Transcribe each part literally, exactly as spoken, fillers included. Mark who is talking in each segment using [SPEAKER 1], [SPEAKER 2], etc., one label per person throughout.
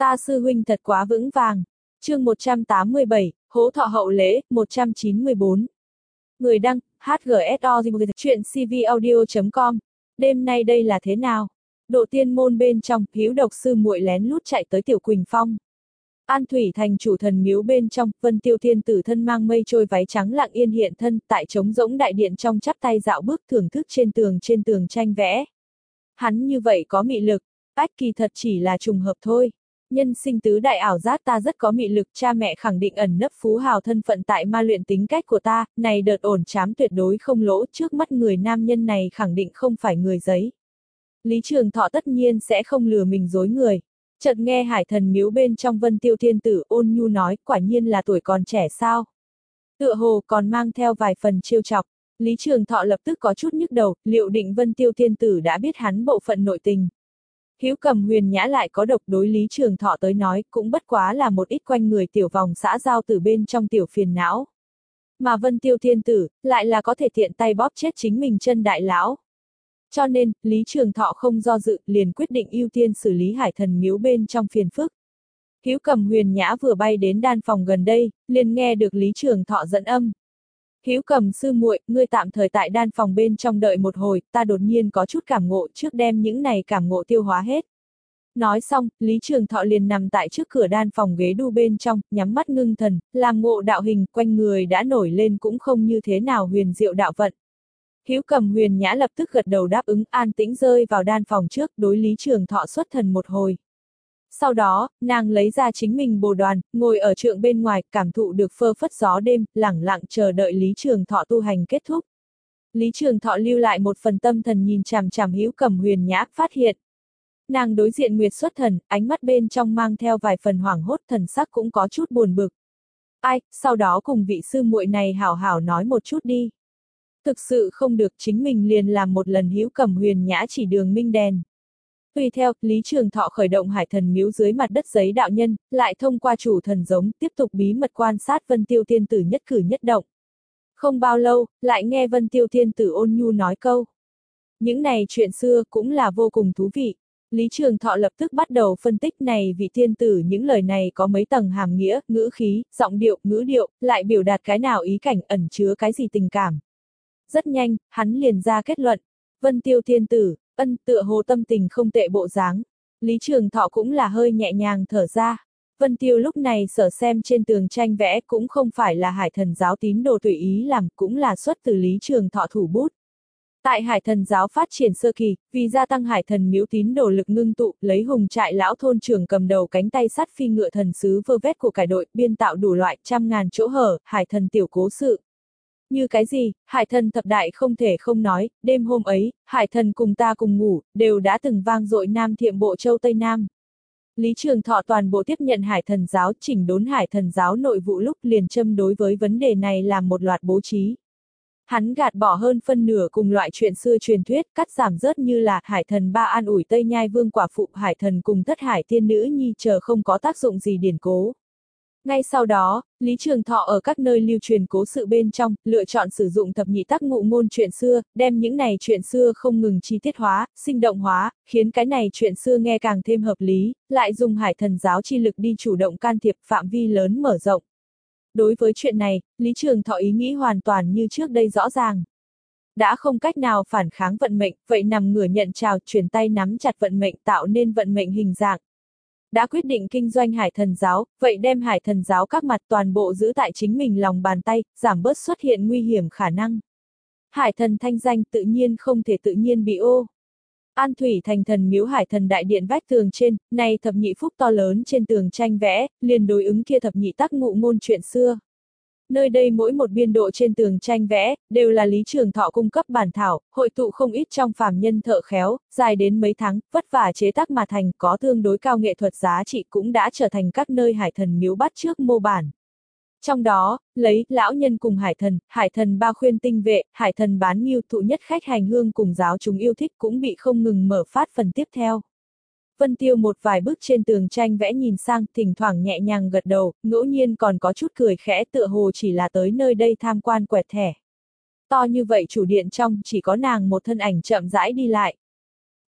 [SPEAKER 1] Ta sư huynh thật quá vững vàng. Chương một trăm tám mươi bảy, hố thọ hậu lễ, một trăm chín mươi bốn. Người đăng, hát giê ét o chuyện c v audio chấm com. Đêm nay đây là thế nào? Độ tiên môn bên trong, hữu độc sư muội lén lút chạy tới Tiểu Quỳnh Phong. An Thủy thành chủ thần miếu bên trong, Vân Tiêu Thiên tử thân mang mây trôi váy trắng lặng yên hiện thân, tại trống rỗng đại điện trong chắp tay dạo bước thưởng thức trên tường trên tường tranh vẽ. Hắn như vậy có mị lực, ách kỳ thật chỉ là trùng hợp thôi. Nhân sinh tứ đại ảo giác ta rất có mị lực, cha mẹ khẳng định ẩn nấp phú hào thân phận tại ma luyện tính cách của ta, này đợt ổn chám tuyệt đối không lỗ, trước mắt người nam nhân này khẳng định không phải người giấy. Lý Trường Thọ tất nhiên sẽ không lừa mình dối người. Chợt nghe Hải Thần miếu bên trong Vân Tiêu Thiên tử ôn nhu nói, quả nhiên là tuổi còn trẻ sao. Tựa hồ còn mang theo vài phần trêu chọc. Lý Trường Thọ lập tức có chút nhức đầu, liệu định Vân Tiêu Thiên tử đã biết hắn bộ phận nội tình. Hữu Cầm Huyền Nhã lại có độc, đối Lý Trường Thọ tới nói, cũng bất quá là một ít quanh người tiểu vòng xã giao từ bên trong tiểu phiền não. Mà Vân Tiêu Thiên tử, lại là có thể tiện tay bóp chết chính mình chân đại lão. Cho nên, Lý Trường Thọ không do dự, liền quyết định ưu tiên xử lý Hải Thần miếu bên trong phiền phức. Hữu Cầm Huyền Nhã vừa bay đến đan phòng gần đây, liền nghe được Lý Trường Thọ dẫn âm. Hữu Cầm sư muội, ngươi tạm thời tại đan phòng bên trong đợi một hồi, ta đột nhiên có chút cảm ngộ, trước đem những này cảm ngộ tiêu hóa hết. Nói xong, Lý Trường Thọ liền nằm tại trước cửa đan phòng ghế đu bên trong, nhắm mắt ngưng thần, làm ngộ đạo hình, quanh người đã nổi lên cũng không như thế nào huyền diệu đạo vận. Hữu Cầm Huyền Nhã lập tức gật đầu đáp ứng, an tĩnh rơi vào đan phòng trước, đối Lý Trường Thọ xuất thần một hồi. Sau đó, nàng lấy ra chính mình bồ đoàn, ngồi ở trượng bên ngoài, cảm thụ được phơ phất gió đêm, lẳng lặng chờ đợi Lý Trường Thọ tu hành kết thúc. Lý Trường Thọ lưu lại một phần tâm thần nhìn chằm chằm Hữu Cầm Huyền Nhã, phát hiện. Nàng đối diện nguyệt xuất thần, ánh mắt bên trong mang theo vài phần hoảng hốt, thần sắc cũng có chút buồn bực. Ai, sau đó cùng vị sư muội này hảo hảo nói một chút đi. Thực sự không được, chính mình liền làm một lần Hữu Cầm Huyền Nhã chỉ đường minh đèn. Tùy theo, Lý Trường Thọ khởi động Hải Thần miếu dưới mặt đất giấy đạo nhân, lại thông qua chủ thần giống, tiếp tục bí mật quan sát Vân Tiêu Thiên tử nhất cử nhất động. Không bao lâu, lại nghe Vân Tiêu Thiên tử ôn nhu nói câu. Những này chuyện xưa cũng là vô cùng thú vị. Lý Trường Thọ lập tức bắt đầu phân tích này vị thiên tử những lời này có mấy tầng hàm nghĩa, ngữ khí, giọng điệu, ngữ điệu, lại biểu đạt cái nào ý cảnh, ẩn chứa cái gì tình cảm. Rất nhanh, hắn liền ra kết luận. Vân Tiêu Thiên tử, ân tựa hồ tâm tình không tệ bộ dáng. Lý Trường Thọ cũng là hơi nhẹ nhàng thở ra. Vân Tiêu lúc này sở xem trên tường tranh vẽ cũng không phải là Hải Thần giáo tín đồ tùy ý làm, cũng là xuất từ Lý Trường Thọ thủ bút. Tại Hải Thần giáo phát triển sơ kỳ, vì gia tăng Hải Thần miếu tín đồ lực ngưng tụ, lấy Hùng Trại lão thôn trưởng cầm đầu cánh tay sắt phi ngựa thần sứ vơ vét của cải đội, biên tạo đủ loại trăm ngàn chỗ hở, Hải Thần tiểu cố sự. Như cái gì, Hải Thần thập đại không thể không nói, đêm hôm ấy, Hải Thần cùng ta cùng ngủ, đều đã từng vang dội Nam Thiệm Bộ Châu Tây Nam. Lý Trường Thọ toàn bộ tiếp nhận Hải Thần giáo, chỉnh đốn Hải Thần giáo nội vụ lúc liền châm đối với vấn đề này làm một loạt bố trí. Hắn gạt bỏ hơn phân nửa cùng loại chuyện xưa truyền thuyết, cắt giảm rớt như là Hải Thần ba an ủi Tây Nhai Vương quả phụ, Hải Thần cùng Thất Hải tiên nữ nhi chờ không có tác dụng gì điển cố. Ngay sau đó, Lý Trường Thọ ở các nơi lưu truyền cố sự bên trong, lựa chọn sử dụng thập nhị tác ngụ ngôn chuyện xưa, đem những này chuyện xưa không ngừng chi tiết hóa, sinh động hóa, khiến cái này chuyện xưa nghe càng thêm hợp lý, lại dùng Hải Thần giáo chi lực đi chủ động can thiệp, phạm vi lớn mở rộng. Đối với chuyện này, Lý Trường Thọ ý nghĩ hoàn toàn như trước đây rõ ràng. Đã không cách nào phản kháng vận mệnh, vậy nằm ngửa nhận trào, chuyển tay nắm chặt vận mệnh tạo nên vận mệnh hình dạng. Đã quyết định kinh doanh Hải Thần giáo, vậy đem Hải Thần giáo các mặt toàn bộ giữ tại chính mình lòng bàn tay, giảm bớt xuất hiện nguy hiểm khả năng. Hải Thần thanh danh tự nhiên không thể tự nhiên bị ô. An Thủy thành thần miếu Hải Thần đại điện vách tường trên, này thập nhị phúc to lớn trên tường tranh vẽ, liền đối ứng kia thập nhị tác ngụ ngôn chuyện xưa. Nơi đây mỗi một biên độ trên tường tranh vẽ, đều là Lý Trường Thọ cung cấp bản thảo, hội tụ không ít trong phàm nhân thợ khéo, dài đến mấy tháng, vất vả chế tác mà thành, có tương đối cao nghệ thuật giá trị cũng đã trở thành các nơi Hải Thần miếu bắt chước mô bản. Trong đó, lấy lão nhân cùng Hải Thần, Hải Thần ba khuyên tinh vệ, Hải Thần bán nghiêu thụ nhất khách hành hương cùng giáo chúng yêu thích cũng bị không ngừng mở phát phần tiếp theo. Vân Tiêu một vài bức trên tường tranh vẽ nhìn sang, thỉnh thoảng nhẹ nhàng gật đầu, ngẫu nhiên còn có chút cười khẽ, tựa hồ chỉ là tới nơi đây tham quan quẹt thẻ. To như vậy chủ điện trong, chỉ có nàng một thân ảnh chậm rãi đi lại.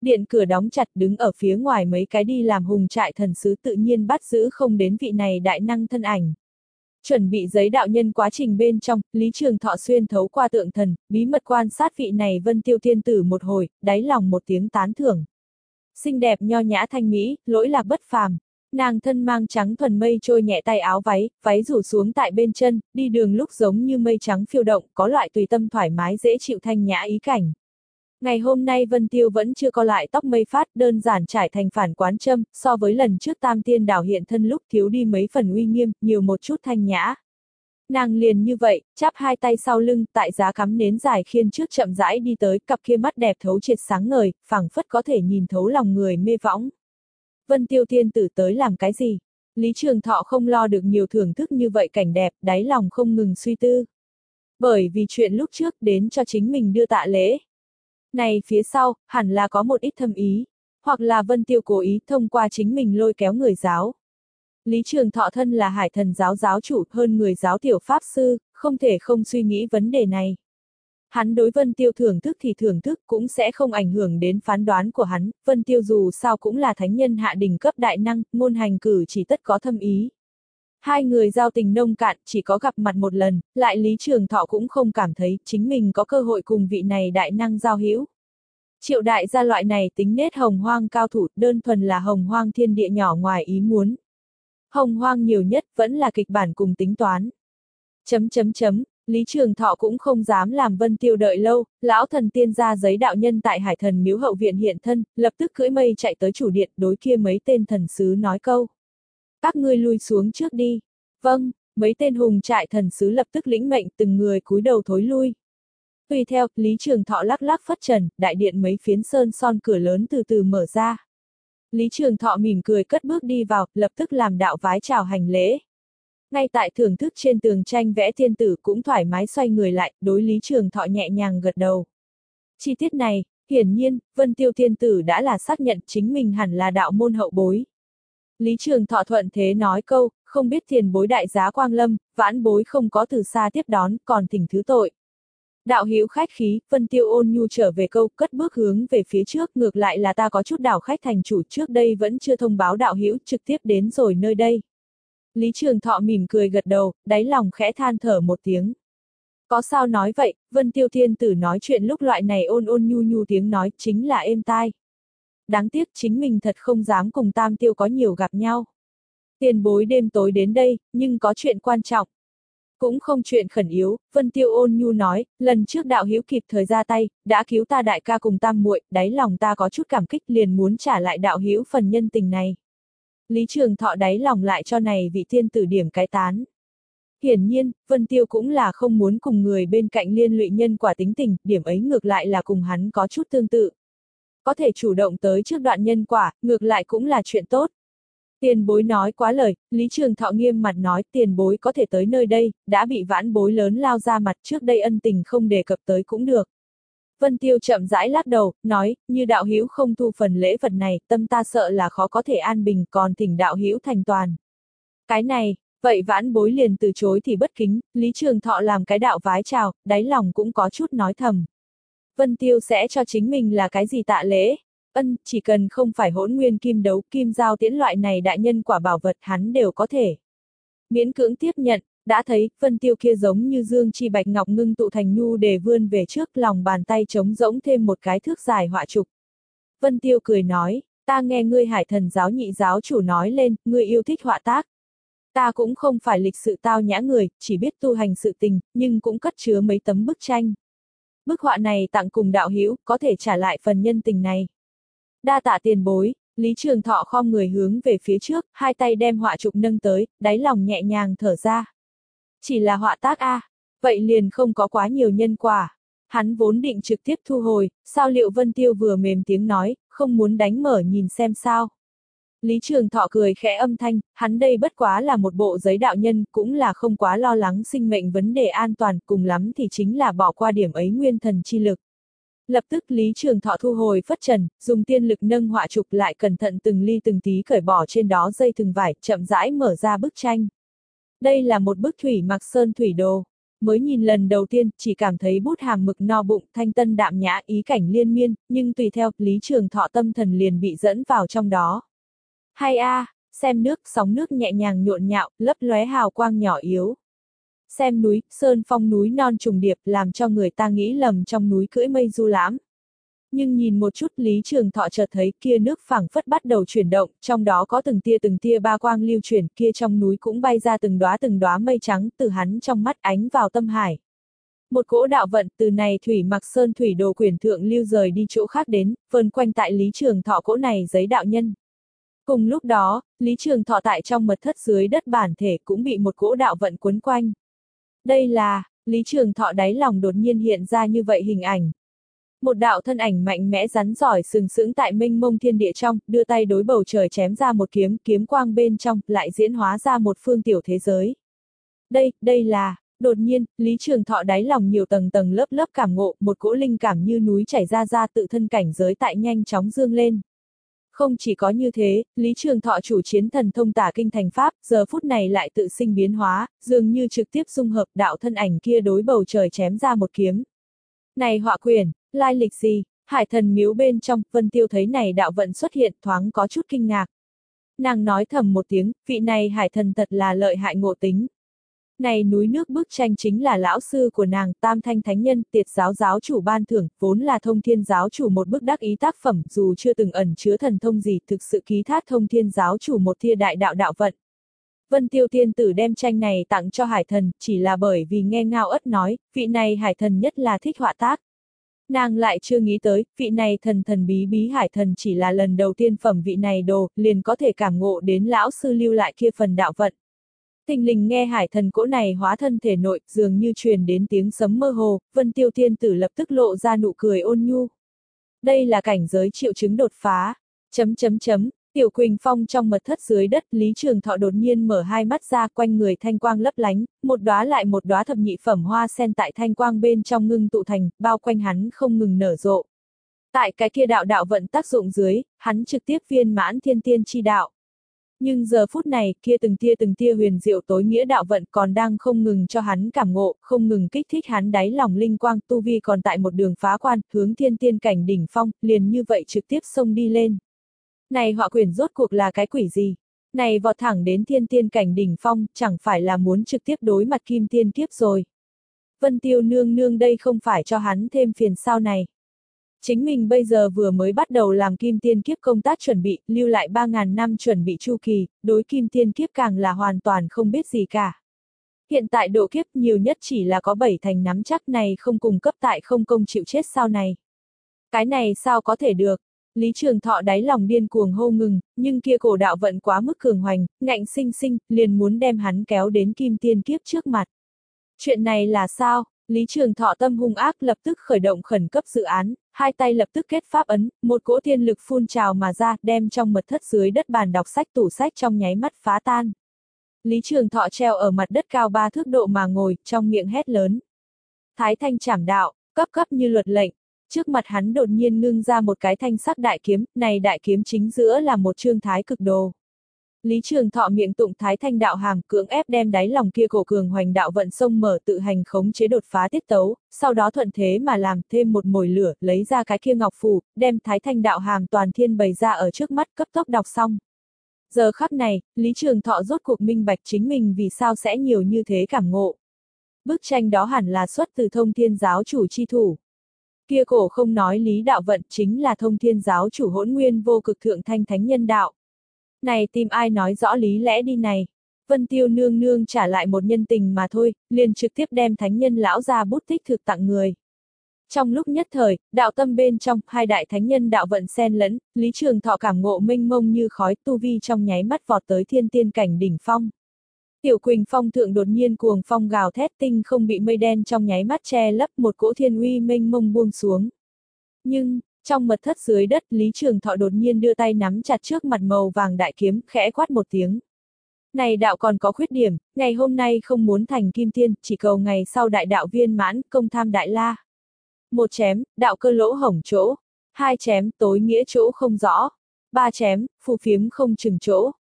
[SPEAKER 1] Điện cửa đóng chặt, đứng ở phía ngoài mấy cái đi làm hùng trại thần sứ tự nhiên bắt giữ không đến vị này đại năng thân ảnh. Chuẩn bị giấy đạo nhân quá trình bên trong, Lý Trường Thọ xuyên thấu qua tượng thần, bí mật quan sát vị này Vân Tiêu Tiên Tử một hồi, đáy lòng một tiếng tán thưởng. Xinh đẹp nho nhã thanh mỹ, lỗi lạc bất phàm. Nàng thân mang trắng thuần mây trôi nhẹ tay áo váy, váy rủ xuống tại bên chân, đi đường lúc giống như mây trắng phiêu động, có loại tùy tâm thoải mái dễ chịu thanh nhã ý cảnh. Ngày hôm nay Vân Tiêu vẫn chưa co lại tóc mây phát, đơn giản trải thành phản quán châm, so với lần trước Tam Tiên Đảo hiện thân lúc thiếu đi mấy phần uy nghiêm, nhiều một chút thanh nhã. Nàng liền như vậy, chắp hai tay sau lưng, tại giá cắm nến dài khiên trước chậm rãi đi tới, cặp kia mắt đẹp thấu triệt sáng ngời, phảng phất có thể nhìn thấu lòng người mê võng. Vân Tiêu Tiên Tử tới làm cái gì? Lý Trường Thọ không lo được nhiều thưởng thức như vậy cảnh đẹp, đáy lòng không ngừng suy tư. Bởi vì chuyện lúc trước đến cho chính mình đưa tạ lễ. Này phía sau, hẳn là có một ít thâm ý, hoặc là Vân Tiêu cố ý thông qua chính mình lôi kéo người giáo. Lý Trường Thọ thân là Hải Thần giáo giáo chủ hơn người giáo tiểu pháp sư, không thể không suy nghĩ vấn đề này. Hắn đối Vân Tiêu thưởng thức thì thưởng thức cũng sẽ không ảnh hưởng đến phán đoán của hắn, Vân Tiêu dù sao cũng là thánh nhân hạ đỉnh cấp đại năng, ngôn hành cử chỉ tất có thâm ý. Hai người giao tình nông cạn, chỉ có gặp mặt một lần, lại Lý Trường Thọ cũng không cảm thấy chính mình có cơ hội cùng vị này đại năng giao hữu. Triệu đại gia loại này tính nết hồng hoang cao thủ, đơn thuần là hồng hoang thiên địa nhỏ ngoài ý muốn. Hồng hoang nhiều nhất vẫn là kịch bản cùng tính toán. Chấm chấm chấm, Lý Trường Thọ cũng không dám làm Vân Tiêu đợi lâu, lão thần tiên ra giấy đạo nhân tại Hải Thần miếu hậu viện hiện thân, lập tức cưỡi mây chạy tới chủ điện, đối kia mấy tên thần sứ nói câu. Các ngươi lui xuống trước đi. Vâng, mấy tên hùng trại thần sứ lập tức lĩnh mệnh, từng người cúi đầu thối lui. Tùy theo, Lý Trường Thọ lắc lắc phất trần, đại điện mấy phiến sơn son cửa lớn từ từ mở ra. Lý Trường Thọ mỉm cười cất bước đi vào, lập tức làm đạo vái chào hành lễ. Ngay tại thưởng thức trên tường tranh vẽ tiên tử cũng thoải mái xoay người lại, đối Lý Trường Thọ nhẹ nhàng gật đầu. Chi tiết này, hiển nhiên, Vân Tiêu tiên tử đã là xác nhận chính mình hẳn là đạo môn hậu bối. Lý Trường Thọ thuận thế nói câu, không biết tiền bối đại giá quang lâm, vãn bối không có từ xa tiếp đón, còn thỉnh thứ tội. Đạo hữu khách khí, Vân Tiêu ôn nhu trở về câu, cất bước hướng về phía trước, ngược lại là ta có chút đảo khách thành chủ trước đây vẫn chưa thông báo đạo hữu, trực tiếp đến rồi nơi đây. Lý Trường Thọ mỉm cười gật đầu, đáy lòng khẽ than thở một tiếng. Có sao nói vậy, Vân Tiêu tiên tử nói chuyện lúc loại này ôn ôn nhu nhu tiếng nói chính là êm tai. Đáng tiếc chính mình thật không dám cùng Tam Tiêu có nhiều gặp nhau. Tiền bối đêm tối đến đây, nhưng có chuyện quan trọng. Cũng không chuyện khẩn yếu, Vân Tiêu ôn nhu nói, lần trước đạo hữu kịp thời ra tay, đã cứu ta đại ca cùng tam muội, đáy lòng ta có chút cảm kích liền muốn trả lại đạo hữu phần nhân tình này. Lý Trường Thọ đáy lòng lại cho này vị tiên tử điểm cái tán. Hiển nhiên, Vân Tiêu cũng là không muốn cùng người bên cạnh liên lụy nhân quả tính tình, điểm ấy ngược lại là cùng hắn có chút tương tự. Có thể chủ động tới trước đoạn nhân quả, ngược lại cũng là chuyện tốt. Tiền bối nói quá lời, Lý Trường Thọ nghiêm mặt nói tiền bối có thể tới nơi đây, đã bị vãn bối lớn lao ra mặt trước đây ân tình không đề cập tới cũng được. Vân Tiêu chậm rãi lắc đầu, nói, như đạo hữu không thu phần lễ vật này, tâm ta sợ là khó có thể an bình còn thỉnh đạo hữu thành toàn. Cái này, vậy vãn bối liền từ chối thì bất kính, Lý Trường Thọ làm cái đạo vái chào, đáy lòng cũng có chút nói thầm. Vân Tiêu sẽ cho chính mình là cái gì tạ lễ? Ân, chỉ cần không phải hỗn nguyên kim đấu, kim giao tiễn loại này đại nhân quả bảo vật hắn đều có thể. Miễn cưỡng tiếp nhận, đã thấy, Vân Tiêu kia giống như dương chi bạch ngọc ngưng tụ thành nhu để vươn về trước lòng bàn tay trống rỗng thêm một cái thước dài họa trục. Vân Tiêu cười nói, ta nghe ngươi Hải Thần giáo nhị giáo chủ nói lên, ngươi yêu thích họa tác. Ta cũng không phải lịch sự tao nhã người, chỉ biết tu hành sự tình, nhưng cũng cất chứa mấy tấm bức tranh. Bức họa này tặng cùng đạo hữu, có thể trả lại phần nhân tình này. Đa tạ tiền bối, Lý Trường Thọ khom người hướng về phía trước, hai tay đem họa trục nâng tới, đáy lòng nhẹ nhàng thở ra. Chỉ là họa tác a, vậy liền không có quá nhiều nhân quả. Hắn vốn định trực tiếp thu hồi, sao liệu Vân Tiêu vừa mềm tiếng nói, không muốn đánh mở nhìn xem sao. Lý Trường Thọ cười khẽ âm thanh, hắn đây bất quá là một bộ giấy đạo nhân, cũng là không quá lo lắng sinh mệnh vấn đề an toàn, cùng lắm thì chính là bỏ qua điểm ấy nguyên thần chi lực. Lập tức Lý Trường Thọ thu hồi phất trần, dùng tiên lực nâng họa trục lại cẩn thận từng ly từng tí cởi bỏ trên đó dây thừng vải, chậm rãi mở ra bức tranh. Đây là một bức thủy mặc sơn thủy đồ. mới nhìn lần đầu tiên, chỉ cảm thấy bút hàm mực no bụng, thanh tân đạm nhã, ý cảnh liên miên, nhưng tùy theo, Lý Trường Thọ tâm thần liền bị dẫn vào trong đó. Hay a, à, xem nước, sóng nước nhẹ nhàng nhộn nhạo, lấp lóe hào quang nhỏ yếu. Xem núi, sơn phong núi non trùng điệp, làm cho người ta nghĩ lầm trong núi cưỡi mây du lãm. Nhưng nhìn một chút, Lý Trường Thọ chợt thấy kia nước phảng phất bắt đầu chuyển động, trong đó có từng tia từng tia ba quang lưu chuyển, kia trong núi cũng bay ra từng đóa từng đóa mây trắng, từ hắn trong mắt ánh vào tâm hải. Một cỗ đạo vận từ này thủy mặc sơn thủy đồ quyển thượng lưu rời đi chỗ khác đến, vờn quanh tại Lý Trường Thọ cỗ này giấy đạo nhân. Cùng lúc đó, Lý Trường Thọ tại trong mật thất dưới đất bản thể cũng bị một cỗ đạo vận quấn quanh. Đây là, Lý Trường Thọ đáy lòng đột nhiên hiện ra như vậy hình ảnh. Một đạo thân ảnh mạnh mẽ rắn giỏi sừng sững tại mênh mông thiên địa trong, đưa tay đối bầu trời chém ra một kiếm, kiếm quang bên trong, lại diễn hóa ra một phương tiểu thế giới. Đây, đây là, đột nhiên, Lý Trường Thọ đáy lòng nhiều tầng tầng lớp lớp cảm ngộ, một cỗ linh cảm như núi chảy ra ra tự thân cảnh giới tại nhanh chóng dương lên. Không chỉ có như thế, Lý Trường Thọ chủ chiến thần thông tả kinh thành pháp, giờ phút này lại tự sinh biến hóa, dường như trực tiếp dung hợp đạo thân ảnh kia đối bầu trời chém ra một kiếm. Này họa quyển, lai lịch gì? Hải thần miếu bên trong, Vân Tiêu thấy này đạo vận xuất hiện thoáng có chút kinh ngạc. Nàng nói thầm một tiếng, vị này hải thần thật là lợi hại ngộ tính. Này núi nước bức tranh chính là lão sư của nàng, Tam Thanh Thánh Nhân, Tiệt giáo giáo chủ ban thưởng, vốn là Thông Thiên giáo chủ một bức đắc ý tác phẩm, dù chưa từng ẩn chứa thần thông gì, thực sự ký thác Thông Thiên giáo chủ một tia đại đạo đạo vận. Vân Tiêu tiên tử đem tranh này tặng cho hải thần, chỉ là bởi vì nghe Ngao Ất nói, vị này hải thần nhất là thích họa tác. Nàng lại chưa nghĩ tới, vị này thần thần bí bí hải thần chỉ là lần đầu tiên phẩm vị này đồ, liền có thể cảm ngộ đến lão sư lưu lại kia phần đạo vận. Thình lình nghe hải thần cỗ này hóa thân thể nội, dường như truyền đến tiếng sấm mơ hồ, Vân Tiêu tiên tử lập tức lộ ra nụ cười ôn nhu. Đây là cảnh giới triệu chứng đột phá. Chấm chấm chấm, Tiểu Quỳnh Phong trong mật thất dưới đất, Lý Trường Thọ đột nhiên mở hai mắt ra, quanh người thanh quang lấp lánh, một đóa lại một đóa thập nhị phẩm hoa sen tại thanh quang bên trong ngưng tụ thành, bao quanh hắn không ngừng nở rộ. Tại cái kia đạo đạo vận tác dụng dưới, hắn trực tiếp viên mãn thiên tiên chi đạo. Nhưng giờ phút này, kia từng tia từng tia huyền diệu tối nghĩa đạo vận còn đang không ngừng cho hắn cảm ngộ, không ngừng kích thích hắn đáy lòng linh quang, tu vi còn tại một đường phá quan, hướng thiên tiên cảnh đỉnh phong, liền như vậy trực tiếp xông đi lên. Này họa quyển rốt cuộc là cái quỷ gì? Này vọt thẳng đến thiên tiên cảnh đỉnh phong, chẳng phải là muốn trực tiếp đối mặt kim tiên kiếp rồi. Vân Tiêu nương nương đây không phải cho hắn thêm phiền sao này. Chính mình bây giờ vừa mới bắt đầu làm kim tiên kiếp công tác chuẩn bị, lưu lại ba ngàn năm chuẩn bị chu kỳ, đối kim tiên kiếp càng là hoàn toàn không biết gì cả. Hiện tại độ kiếp nhiều nhất chỉ là có bảy thành nắm chắc này không cùng cấp tại không công chịu chết sao này. Cái này sao có thể được? Lý Trường Thọ đáy lòng điên cuồng hô ngừng, nhưng kia cổ đạo vận quá mức cường hoành, ngạnh sinh sinh, liền muốn đem hắn kéo đến kim tiên kiếp trước mặt. Chuyện này là sao? Lý Trường Thọ tâm hung ác lập tức khởi động khẩn cấp dự án, hai tay lập tức kết pháp ấn, một cỗ thiên lực phun trào mà ra, đem trong mật thất dưới đất bàn đọc sách tủ sách trong nháy mắt phá tan. Lý Trường Thọ treo ở mặt đất cao ba thước độ mà ngồi, trong miệng hét lớn. Thái thanh trảm đạo, cấp cấp như luật lệnh. Trước mặt hắn đột nhiên ngưng ra một cái thanh sắc đại kiếm, này đại kiếm chính giữa là một chương thái cực đồ. Lý Trường Thọ miệng tụng thái thanh đạo hàm, cưỡng ép đem đáy lòng kia cổ cường hoành đạo vận sông mở tự hành khống chế đột phá tiết tấu, sau đó thuận thế mà làm thêm một mồi lửa, lấy ra cái kia ngọc phù, đem thái thanh đạo hàm toàn thiên bày ra ở trước mắt, cấp tốc đọc xong. Giờ khắc này, Lý Trường Thọ rốt cuộc minh bạch chính mình vì sao sẽ nhiều như thế cảm ngộ. Bức tranh đó hẳn là xuất từ Thông Thiên giáo chủ chi thủ. Kia cổ không nói lý đạo vận chính là Thông Thiên giáo chủ Hỗn Nguyên vô cực thượng thanh thánh nhân đạo. Này tìm ai nói rõ lý lẽ đi này. Vân Tiêu nương nương trả lại một nhân tình mà thôi, liền trực tiếp đem thánh nhân lão ra bút tích thực tặng người. Trong lúc nhất thời, đạo tâm bên trong, hai đại thánh nhân đạo vận xen lẫn, Lý Trường Thọ cảm ngộ mênh mông như khói, tu vi trong nháy mắt vọt tới thiên tiên cảnh đỉnh phong. Tiểu Quỳnh Phong thượng đột nhiên cuồng phong gào thét, tinh không bị mây đen trong nháy mắt che lấp, một cỗ thiên uy mênh mông buông xuống. Nhưng, trong mật thất dưới đất, Lý Trường Thọ đột nhiên đưa tay nắm chặt trước mặt màu vàng đại kiếm, khẽ quát một tiếng. Này đạo còn có khuyết điểm, ngày hôm nay không muốn thành kim tiên, chỉ cầu ngày sau đại đạo viên mãn, công tham đại la. Một chém, đạo cơ lỗ hổng chỗ. Hai chém, tối nghĩa chỗ không rõ. Ba chém, phù phiếm không chừng chỗ.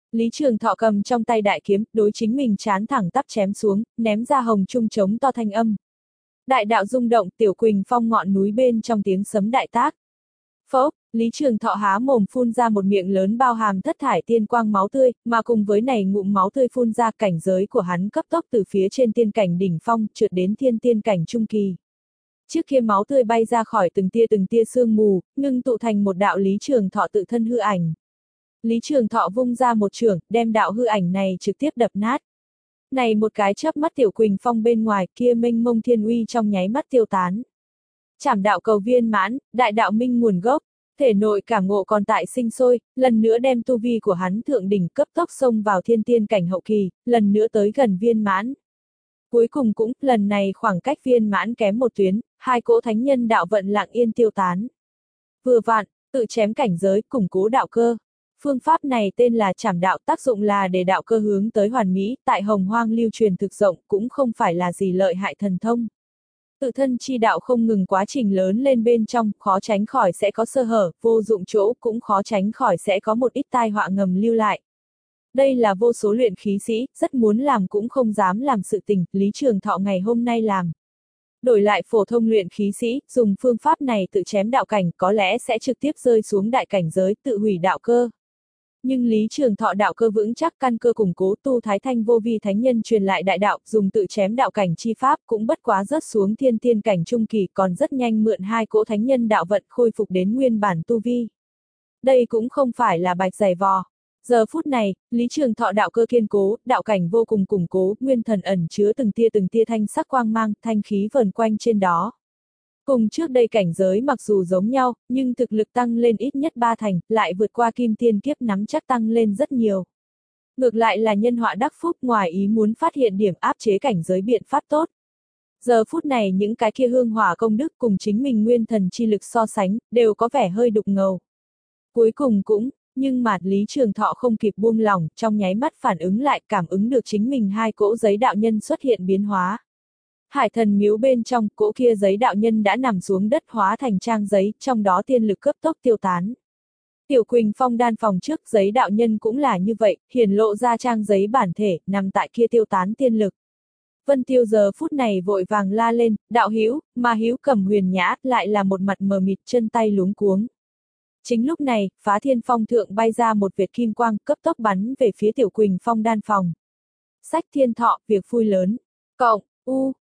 [SPEAKER 1] Lý Trường Thọ cầm trong tay đại kiếm, đối chính mình chán thẳng tắp chém xuống, ném ra hồng trung trống to thanh âm. Đại đạo rung động, Tiểu Quỳnh Phong ngọn núi bên trong tiếng sấm đại tác. Phốc, Lý Trường Thọ há mồm phun ra một miệng lớn bao hàm thất thải tiên quang máu tươi, mà cùng với này ngụm máu tươi phun ra, cảnh giới của hắn cấp tốc từ phía trên tiên cảnh đỉnh phong trượt đến thiên tiên cảnh trung kỳ. Trước kia máu tươi bay ra khỏi từng tia từng tia sương mù, ngưng tụ thành một đạo Lý Trường Thọ tự thân hư ảnh. Lý Trường Thọ vung ra một chưởng, đem đạo hư ảnh này trực tiếp đập nát. Này một cái chớp mắt Tiểu Quỳnh Phong bên ngoài kia mênh mông thiên uy trong nháy mắt tiêu tán. Trảm đạo cầu viên mãn, đại đạo minh nguồn gốc, thể nội cảm ngộ còn tại sinh sôi, lần nữa đem tu vi của hắn thượng đỉnh cấp tốc xông vào thiên tiên cảnh hậu kỳ, lần nữa tới gần viên mãn. Cuối cùng cũng, lần này khoảng cách viên mãn kém một tuyến, hai cỗ thánh nhân đạo vận lặng yên tiêu tán. Vừa vạn, tự chém cảnh giới, củng cố đạo cơ. Phương pháp này tên là trảm đạo, tác dụng là để đạo cơ hướng tới hoàn mỹ, tại hồng hoang lưu truyền thực rộng, cũng không phải là gì lợi hại thần thông. Tự thân chi đạo không ngừng quá trình lớn lên bên trong, khó tránh khỏi sẽ có sơ hở, vô dụng chỗ cũng khó tránh khỏi sẽ có một ít tai họa ngầm lưu lại. Đây là vô số luyện khí sĩ, rất muốn làm cũng không dám làm sự tình, Lý Trường Thọ ngày hôm nay làm. Đổi lại phổ thông luyện khí sĩ, dùng phương pháp này tự chém đạo cảnh, có lẽ sẽ trực tiếp rơi xuống đại cảnh giới, tự hủy đạo cơ. Nhưng Lý Trường Thọ đạo cơ vững chắc, căn cơ củng cố, tu Thái Thanh vô vi thánh nhân truyền lại đại đạo, dùng tự chém đạo cảnh chi pháp cũng bất quá rớt xuống thiên tiên cảnh trung kỳ, còn rất nhanh mượn hai cỗ thánh nhân đạo vận khôi phục đến nguyên bản tu vi. Đây cũng không phải là bạch giày vò. Giờ phút này, Lý Trường Thọ đạo cơ kiên cố, đạo cảnh vô cùng củng cố, nguyên thần ẩn chứa từng tia từng tia thanh sắc quang mang, thanh khí vờn quanh trên đó. Cùng trước đây cảnh giới mặc dù giống nhau, nhưng thực lực tăng lên ít nhất ba thành, lại vượt qua kim tiên kiếp nắm chắc tăng lên rất nhiều. Ngược lại là nhân họa đắc phúc, ngoài ý muốn phát hiện điểm áp chế cảnh giới biện pháp tốt. Giờ phút này những cái kia hương hỏa công đức cùng chính mình nguyên thần chi lực so sánh, đều có vẻ hơi đục ngầu. Cuối cùng cũng, nhưng mà Lý Trường Thọ không kịp buông lỏng, trong nháy mắt phản ứng lại, cảm ứng được chính mình hai cỗ giấy đạo nhân xuất hiện biến hóa. Hải thần miếu bên trong, cỗ kia giấy đạo nhân đã nằm xuống đất hóa thành trang giấy, trong đó tiên lực cấp tốc tiêu tán. Tiểu Quỳnh Phong đan phòng trước, giấy đạo nhân cũng là như vậy, hiển lộ ra trang giấy bản thể, nằm tại kia tiêu tán tiên lực. Vân Tiêu giờ phút này vội vàng la lên, đạo hữu, mà hữu Cầm Huyền Nhã, lại là một mặt mờ mịt, chân tay luống cuống. Chính lúc này, Phá Thiên Phong thượng bay ra một vệt kim quang, cấp tốc bắn về phía Tiểu Quỳnh Phong đan phòng. Sách Thiên Thọ, việc vui lớn. Cộng, u,